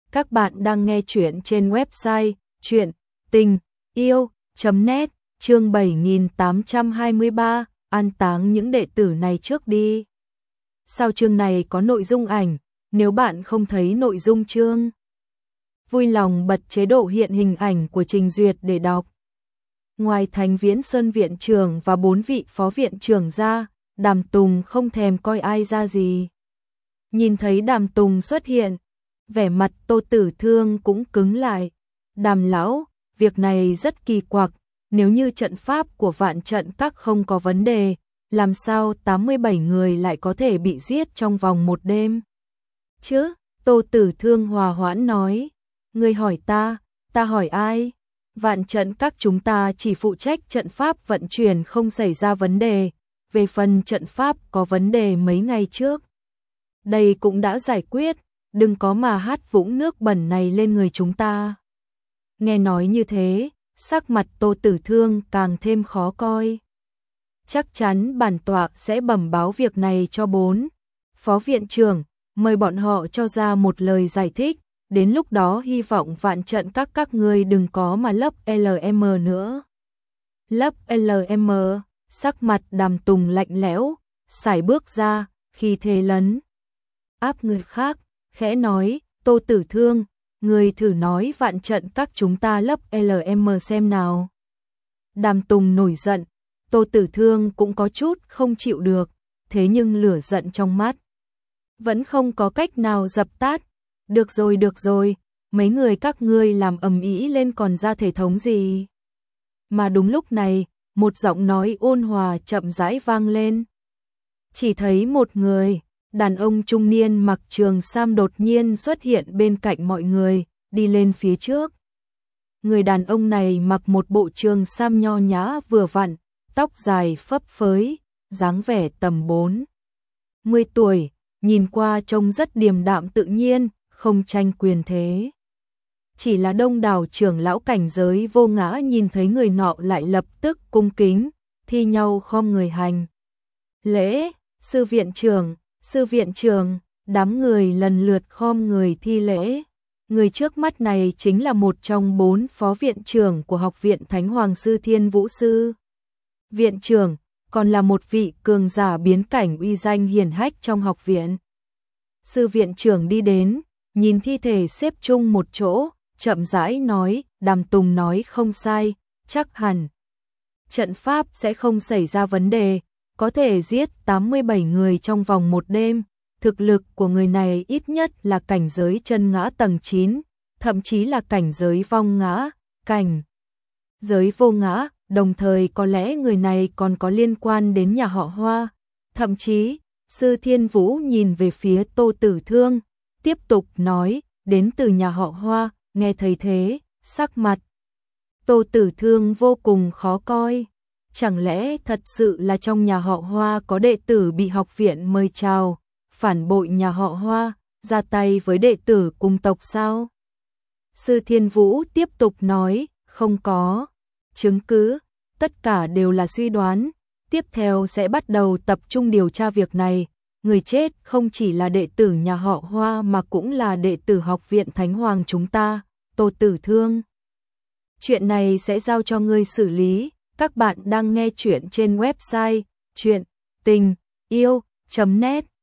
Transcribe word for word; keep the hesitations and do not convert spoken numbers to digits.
Các bạn đang nghe chuyện trên website chuyện tình yêu chấm net, chương bảy nghìn tám trăm hai mươi ba, an táng những đệ tử này trước đi. Sau chương này có nội dung ảnh, nếu bạn không thấy nội dung chương, vui lòng bật chế độ hiện hình ảnh của Trình Duyệt để đọc. Ngoài Thành Viễn Sơn viện trưởng và bốn vị phó viện trưởng ra, Đàm Tùng không thèm coi ai ra gì. Nhìn thấy Đàm Tùng xuất hiện, vẻ mặt Tô Tử Thương cũng cứng lại. Đàm lão, việc này rất kỳ quặc, nếu như trận pháp của Vạn Trận Các không có vấn đề, làm sao tám mươi bảy người lại có thể bị giết trong vòng một đêm? Chứ, Tô Tử Thương hòa hoãn nói, ngươi hỏi ta, ta hỏi ai? Vạn Trận Các chúng ta chỉ phụ trách trận pháp vận chuyển không xảy ra vấn đề, về phần trận pháp có vấn đề mấy ngày trước. Đây cũng đã giải quyết, đừng có mà hát vũng nước bẩn này lên người chúng ta. Nghe nói như thế, sắc mặt Tô Tử Thương càng thêm khó coi. Chắc chắn bản tọa sẽ bẩm báo việc này cho bốn phó viện trưởng, mời bọn họ cho ra một lời giải thích, đến lúc đó hy vọng Vạn Trận Các các ngươi đừng có mà lấp lờ em nữa. Lấp lờ em, sắc mặt Đàm Tùng lạnh lẽo, sải bước ra, khi thế lấn áp người khác, khẽ nói, Tô Tử Thương, người thử nói Vạn Trận Các chúng ta lấp lờ em xem nào. Đàm Tùng nổi giận, Tô Tử Thương cũng có chút không chịu được, thế nhưng lửa giận trong mắt vẫn không có cách nào dập tắt. Được rồi, được rồi, mấy người các ngươi làm ầm ĩ lên còn ra thể thống gì? Mà đúng lúc này, một giọng nói ôn hòa chậm rãi vang lên. Chỉ thấy một người, đàn ông trung niên mặc trường sam đột nhiên xuất hiện bên cạnh mọi người, đi lên phía trước. Người đàn ông này mặc một bộ trường sam nho nhã vừa vặn, tóc dài phấp phới, dáng vẻ tầm bốn mươi tuổi, nhìn qua trông rất điềm đạm tự nhiên, không tranh quyền thế. Chỉ là đông đảo trưởng lão cảnh giới vô ngã nhìn thấy người nọ lại lập tức cung kính, thi nhau khom người hành lễ, sư viện trưởng, sư viện trưởng, đám người lần lượt khom người thi lễ. Người trước mắt này chính là một trong bốn phó viện trưởng của Học viện Thánh Hoàng Sư Thiên Vũ Sư. Viện trưởng, còn là một vị cường giả biến cảnh uy danh hiển hách trong học viện. Sư viện trưởng đi đến, nhìn thi thể xếp chung một chỗ, chậm rãi nói, Đàm Tùng nói không sai, chắc hẳn trận pháp sẽ không xảy ra vấn đề, có thể giết tám mươi bảy người trong vòng một đêm. Thực lực của người này ít nhất là cảnh giới chân ngã tầng chín, thậm chí là cảnh giới vong ngã, cảnh giới vô ngã, đồng thời có lẽ người này còn có liên quan đến nhà họ Hoa. Thậm chí, Sư Thiên Vũ nhìn về phía Tô Tử Thương, tiếp tục nói, đến từ nhà họ Hoa, nghe thấy thế, sắc mặt Tô Tử Thương vô cùng khó coi. Chẳng lẽ thật sự là trong nhà họ Hoa có đệ tử bị học viện mời chào, phản bội nhà họ Hoa, ra tay với đệ tử cùng tộc sao? Sư Thiên Vũ tiếp tục nói, không có chứng cứ, tất cả đều là suy đoán, tiếp theo sẽ bắt đầu tập trung điều tra việc này. Người chết không chỉ là đệ tử nhà họ Hoa mà cũng là đệ tử Học viện Thánh Hoàng chúng ta, Tô Tử Thương. Chuyện này sẽ giao cho ngươi xử lý. Các bạn đang nghe chuyện trên website chuyện tình yêu chấm net.